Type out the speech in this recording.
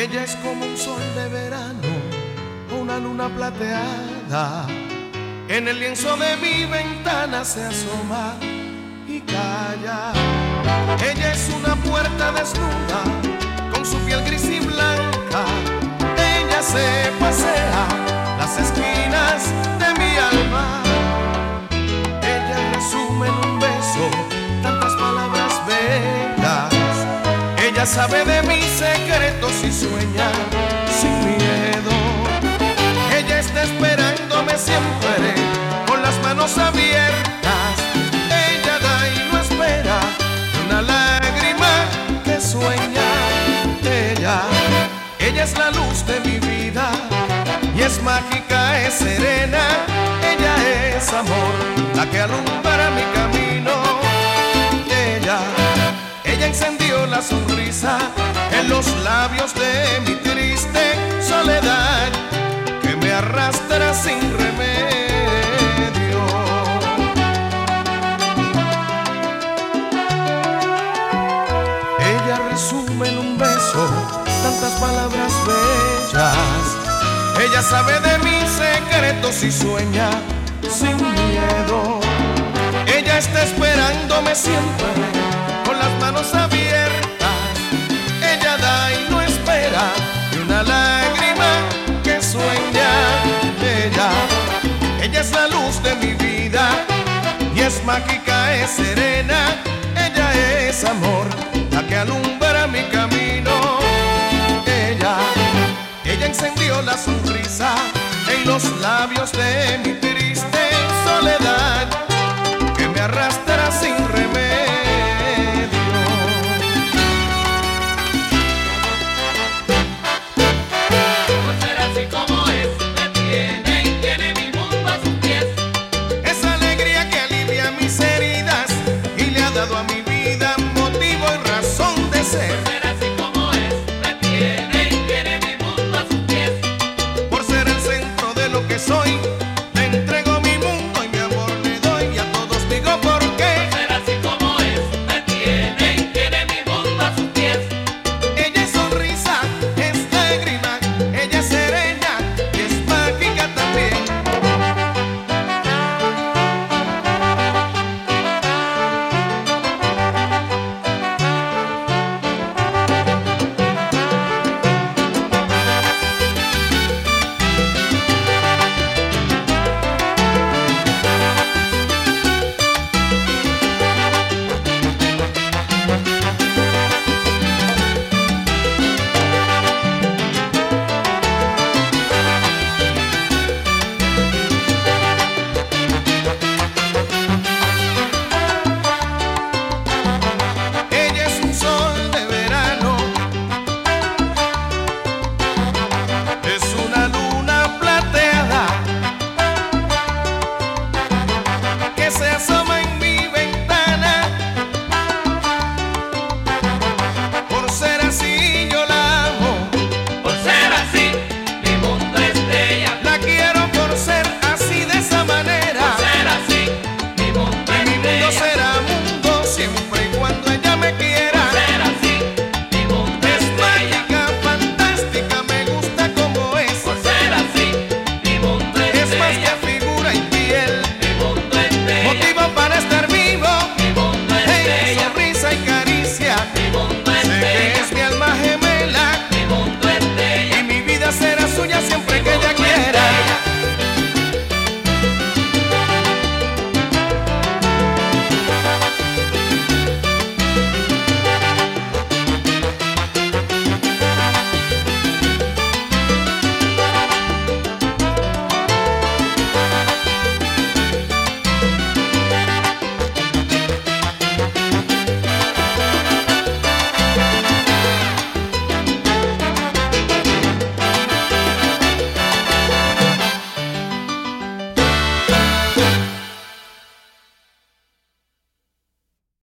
Ella es como un sol de verano o una luna plateada. En el lienzo de mi ventana se asoma y calla. Ella es una puerta desnuda con su piel gris y blanca. Ella se pasea las esquinas de mi alma. Ella resume en un beso tantas palabras bellas. Ella sabe de mis secretos y sueña sin miedo. Ella está esperándome siempre con las manos abiertas. Ella da y no espera una lágrima que sueña. Ella es la luz de mi vida y es mágica, es serena. Ella es amor, la que alumbra mi camino. Ella encendió la sonrisa en los labios de mi triste soledad, que me arrastra sin remedio. Ella resume en un beso tantas palabras bellas. Ella sabe de mis secretos y sueña sin miedo. Ella está esperándome siempre con las manos abiertas. Ella da y no espera ni una lágrima que sueña. Ella es la luz de mi vida y es mágica, es serena. Ella es amor, la que alumbra mi camino. Ella encendió la sonrisa en los labios de mi triste soledad.